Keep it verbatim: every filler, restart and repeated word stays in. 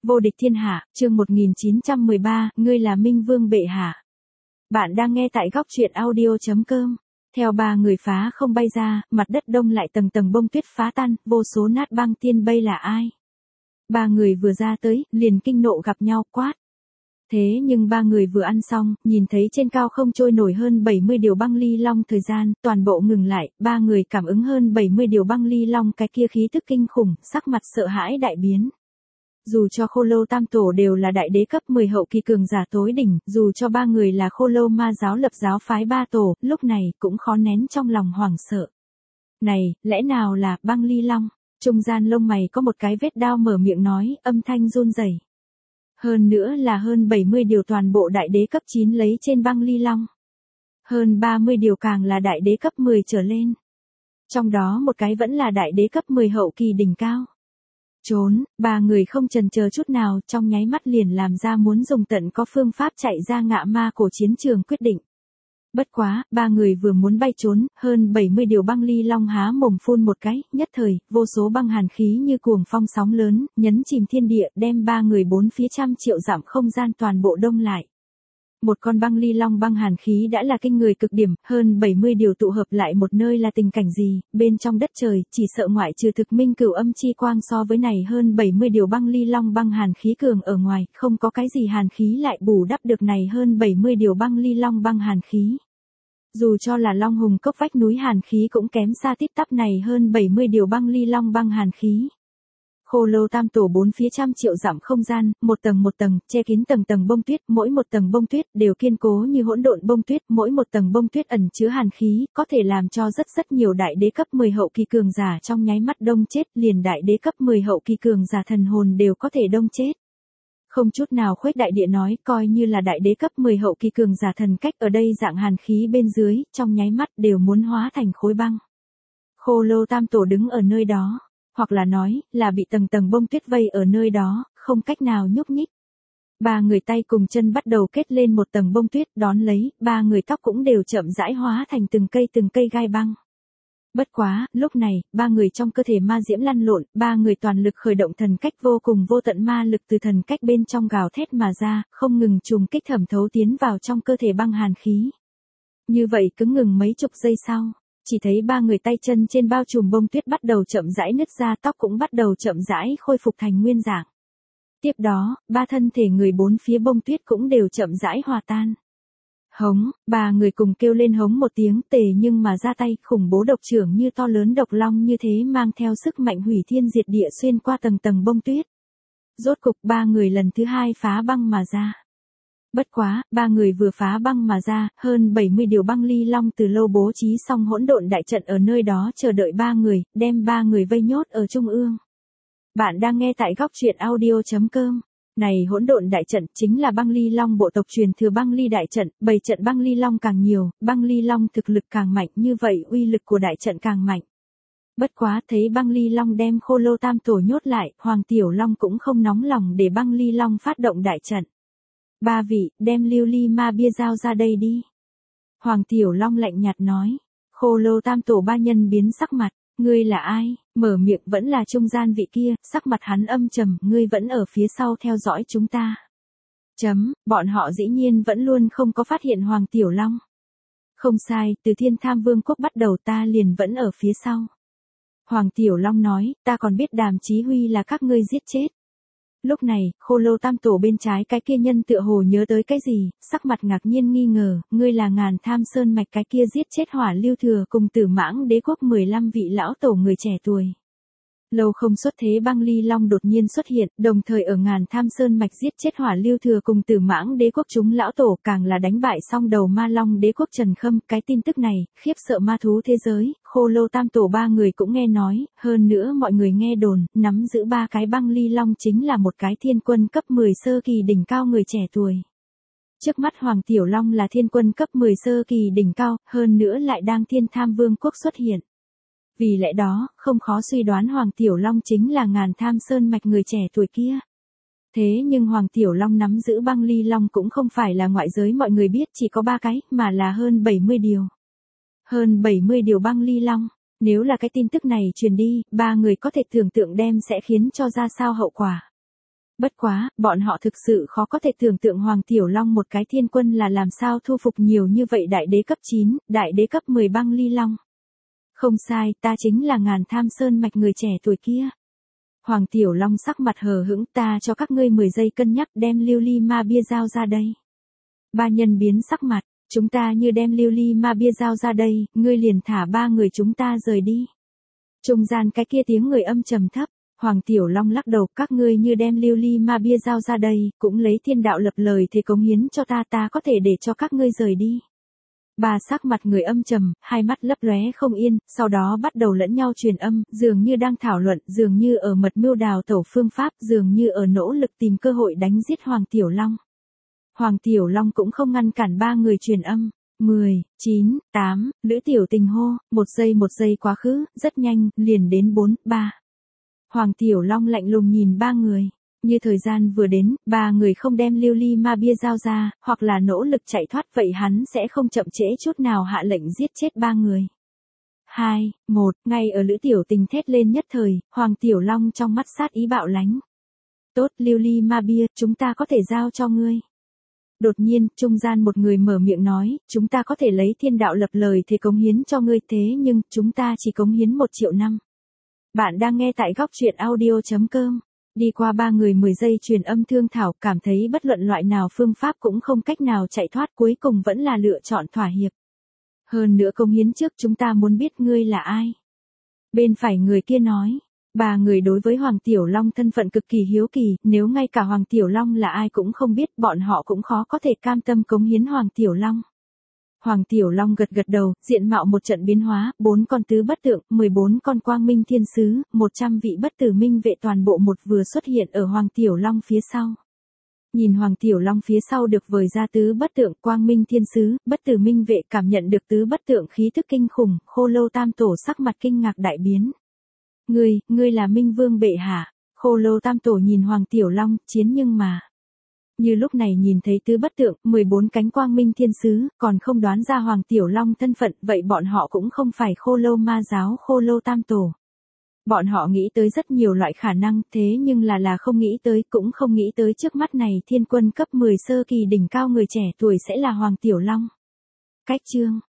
Vô địch thiên hạ, chương một nghìn chín trăm mười ba, ngươi là Minh Vương bệ hạ. Bạn đang nghe tại góc truyện audio chấm com. Theo ba người phá không bay ra, mặt đất đông lại tầng tầng bông tuyết phá tan, vô số nát băng tiên bay là ai? Ba người vừa ra tới, liền kinh nộ gặp nhau, quát. Thế nhưng ba người vừa ăn xong, nhìn thấy trên cao không trôi nổi hơn bảy mươi điều băng ly long thời gian, toàn bộ ngừng lại, ba người cảm ứng hơn bảy mươi điều băng ly long cái kia khí tức kinh khủng, sắc mặt sợ hãi đại biến. Dù cho Khô Lâu Tam Tổ đều là đại đế cấp mười hậu kỳ cường giả tối đỉnh, dù cho ba người là Khô Lâu Ma giáo lập giáo phái ba tổ, lúc này cũng khó nén trong lòng hoảng sợ. Này, lẽ nào là băng ly long? Trung gian lông mày có một cái vết đao mở miệng nói, âm thanh run rẩy. Hơn nữa là hơn bảy mươi điều toàn bộ đại đế cấp chín lấy trên băng ly long. Hơn ba mươi điều càng là đại đế cấp mười trở lên. Trong đó một cái vẫn là đại đế cấp mười hậu kỳ đỉnh cao. Trốn, ba người không chần chờ chút nào, trong nháy mắt liền làm ra muốn dùng tận có phương pháp chạy ra ngạ ma cổ chiến trường quyết định. Bất quá, ba người vừa muốn bay trốn, hơn bảy mươi điều băng ly long há mồm phun một cái, nhất thời, vô số băng hàn khí như cuồng phong sóng lớn, nhấn chìm thiên địa, đem ba người bốn phía trăm triệu dặm không gian toàn bộ đông lại. Một con băng ly long băng hàn khí đã là kinh người cực điểm, hơn bảy mươi điều tụ hợp lại một nơi là tình cảnh gì, bên trong đất trời, chỉ sợ ngoại trừ thực minh cửu âm chi quang so với này hơn bảy mươi điều băng ly long băng hàn khí cường ở ngoài, không có cái gì hàn khí lại bù đắp được này hơn bảy mươi điều băng ly long băng hàn khí. Dù cho là long hùng cốc vách núi hàn khí cũng kém xa tít tắp này hơn bảy mươi điều băng ly long băng hàn khí. Khô Lâu Tam Tổ bốn phía trăm triệu dặm không gian, một tầng một tầng, che kín tầng tầng bông tuyết, mỗi một tầng bông tuyết đều kiên cố như hỗn độn bông tuyết, mỗi một tầng bông tuyết ẩn chứa hàn khí, có thể làm cho rất rất nhiều đại đế cấp mười hậu kỳ cường giả trong nháy mắt đông chết, liền đại đế cấp mười hậu kỳ cường giả thần hồn đều có thể đông chết. Không chút nào khuếch đại địa nói, coi như là đại đế cấp mười hậu kỳ cường giả thần cách ở đây dạng hàn khí bên dưới, trong nháy mắt đều muốn hóa thành khối băng. Khô Lâu Tam Tổ đứng ở nơi đó. Hoặc là nói, là bị tầng tầng bông tuyết vây ở nơi đó, không cách nào nhúc nhích. Ba người tay cùng chân bắt đầu kết lên một tầng bông tuyết đón lấy, ba người tóc cũng đều chậm rãi hóa thành từng cây từng cây gai băng. Bất quá, lúc này, ba người trong cơ thể ma diễm lăn lộn, ba người toàn lực khởi động thần cách vô cùng vô tận ma lực từ thần cách bên trong gào thét mà ra, không ngừng trùng kích thẩm thấu tiến vào trong cơ thể băng hàn khí. Như vậy cứ ngừng mấy chục giây sau. Chỉ thấy ba người tay chân trên bao trùm bông tuyết bắt đầu chậm rãi nứt ra, tóc cũng bắt đầu chậm rãi khôi phục thành nguyên dạng. Tiếp đó, ba thân thể người bốn phía bông tuyết cũng đều chậm rãi hòa tan. Hống, ba người cùng kêu lên hống một tiếng tề nhưng mà ra tay, khủng bố độc trưởng như to lớn độc long như thế mang theo sức mạnh hủy thiên diệt địa xuyên qua tầng tầng bông tuyết. Rốt cục ba người lần thứ hai phá băng mà ra. Bất quá, ba người vừa phá băng mà ra, hơn bảy mươi điều băng ly long từ lâu bố trí xong hỗn độn đại trận ở nơi đó chờ đợi ba người, đem ba người vây nhốt ở trung ương. Bạn đang nghe tại góc truyện audio chấm com. Này hỗn độn đại trận chính là băng ly long bộ tộc truyền thừa băng ly đại trận, bày trận băng ly long càng nhiều, băng ly long thực lực càng mạnh, như vậy uy lực của đại trận càng mạnh. Bất quá thấy băng ly long đem Khô Lâu Tam Tổ nhốt lại, Hoàng Tiểu Long cũng không nóng lòng để băng ly long phát động đại trận. Ba vị, đem lưu ly ma bia giao ra đây đi. Hoàng Tiểu Long lạnh nhạt nói. Khô Lâu Tam Tổ ba nhân biến sắc mặt. Ngươi là ai? Mở miệng vẫn là trung gian vị kia, sắc mặt hắn âm trầm, ngươi vẫn ở phía sau theo dõi chúng ta. Chấm, bọn họ dĩ nhiên vẫn luôn không có phát hiện Hoàng Tiểu Long. Không sai, từ Thiên Tham Vương quốc bắt đầu ta liền vẫn ở phía sau. Hoàng Tiểu Long nói, ta còn biết Đàm Chí Huy là các ngươi giết chết. Lúc này, Khô Lâu Tam Tổ bên trái cái kia nhân tựa hồ nhớ tới cái gì, sắc mặt ngạc nhiên nghi ngờ, ngươi là Ngàn Tham Sơn mạch cái kia giết chết Hỏa Lưu Thừa cùng Tử Mãng Đế quốc mười lăm vị lão tổ người trẻ tuổi. Lâu không xuất thế băng ly long đột nhiên xuất hiện, đồng thời ở Ngàn Tham Sơn mạch giết chết Hỏa Lưu Thừa cùng Tử Mãng Đế quốc chúng lão tổ, càng là đánh bại xong đầu ma long đế quốc Trần Khâm. Cái tin tức này, khiếp sợ ma thú thế giới, Khô Lâu Tam Tổ ba người cũng nghe nói, hơn nữa mọi người nghe đồn, nắm giữ ba cái băng ly long chính là một cái thiên quân cấp mười sơ kỳ đỉnh cao người trẻ tuổi. Trước mắt Hoàng Tiểu Long là thiên quân cấp mười sơ kỳ đỉnh cao, hơn nữa lại đang Thiên Tham Vương quốc xuất hiện. Vì lẽ đó, không khó suy đoán Hoàng Tiểu Long chính là Ngàn Tham Sơn mạch người trẻ tuổi kia. Thế nhưng Hoàng Tiểu Long nắm giữ băng ly long cũng không phải là ngoại giới mọi người biết chỉ có ba cái, mà là hơn bảy mươi điều. Hơn bảy mươi điều băng ly long, nếu là cái tin tức này truyền đi, ba người có thể tưởng tượng đem sẽ khiến cho ra sao hậu quả. Bất quá, bọn họ thực sự khó có thể tưởng tượng Hoàng Tiểu Long một cái thiên quân là làm sao thu phục nhiều như vậy đại đế cấp chín, đại đế cấp mười băng ly long. Không sai, ta chính là Ngàn Tham Sơn mạch người trẻ tuổi kia. Hoàng Tiểu Long sắc mặt hờ hững, ta cho các ngươi mười giây cân nhắc đem lưu ly ma bia giao ra đây. Ba nhân biến sắc mặt, chúng ta như đem lưu ly ma bia giao ra đây, ngươi liền thả ba người chúng ta rời đi. Trung gian cái kia tiếng người âm trầm thấp, Hoàng Tiểu Long lắc đầu, các ngươi như đem lưu ly ma bia giao ra đây, cũng lấy thiên đạo lập lời thế cống hiến cho ta, ta có thể để cho các ngươi rời đi. Ba sắc mặt người âm trầm, hai mắt lấp lóe không yên, sau đó bắt đầu lẫn nhau truyền âm, dường như đang thảo luận, dường như ở mật mưu đào tẩu phương pháp, dường như ở nỗ lực tìm cơ hội đánh giết Hoàng Tiểu Long. Hoàng Tiểu Long cũng không ngăn cản ba người truyền âm. mười, chín, tám, Lữ Tiểu Tình hô, một giây một giây quá khứ, rất nhanh, liền đến bốn, ba. Hoàng Tiểu Long lạnh lùng nhìn ba người. Như thời gian vừa đến, ba người không đem lưu ly ma bia giao ra, hoặc là nỗ lực chạy thoát, vậy hắn sẽ không chậm trễ chút nào hạ lệnh giết chết ba người. hai, một, ngay ở Lữ Tiểu Tình thét lên nhất thời, Hoàng Tiểu Long trong mắt sát ý bạo lánh. Tốt, lưu ly ma bia, chúng ta có thể giao cho ngươi. Đột nhiên, trung gian một người mở miệng nói, chúng ta có thể lấy thiên đạo lập lời thế cống hiến cho ngươi, thế nhưng, chúng ta chỉ cống hiến một triệu năm. Bạn đang nghe tại góc truyện audio chấm com. Đi qua ba người mười giây truyền âm thương thảo, cảm thấy bất luận loại nào phương pháp cũng không cách nào chạy thoát, cuối cùng vẫn là lựa chọn thỏa hiệp. Hơn nữa cống hiến trước, chúng ta muốn biết ngươi là ai. Bên phải người kia nói. Ba người đối với Hoàng Tiểu Long thân phận cực kỳ hiếu kỳ, nếu ngay cả Hoàng Tiểu Long là ai cũng không biết, bọn họ cũng khó có thể cam tâm cống hiến Hoàng Tiểu Long. Hoàng Tiểu Long gật gật đầu, diện mạo một trận biến hóa, bốn con tứ bất tượng, mười bốn con quang minh thiên sứ, một trăm vị bất tử minh vệ toàn bộ một vừa xuất hiện ở Hoàng Tiểu Long phía sau. Nhìn Hoàng Tiểu Long phía sau được vời ra tứ bất tượng, quang minh thiên sứ, bất tử minh vệ, cảm nhận được tứ bất tượng khí thức kinh khủng, Khô Lâu Tam Tổ sắc mặt kinh ngạc đại biến. Ngươi, ngươi là Minh Vương bệ hạ. Khô Lâu Tam Tổ nhìn Hoàng Tiểu Long, chiến nhưng mà. Như lúc này nhìn thấy tứ bất tượng, mười bốn cánh quang minh thiên sứ, còn không đoán ra Hoàng Tiểu Long thân phận, vậy bọn họ cũng không phải Khô Lâu ma giáo Khô Lâu Tam Tổ. Bọn họ nghĩ tới rất nhiều loại khả năng, thế nhưng là là không nghĩ tới, cũng không nghĩ tới trước mắt này thiên quân cấp mười sơ kỳ đỉnh cao người trẻ tuổi sẽ là Hoàng Tiểu Long. Cách chương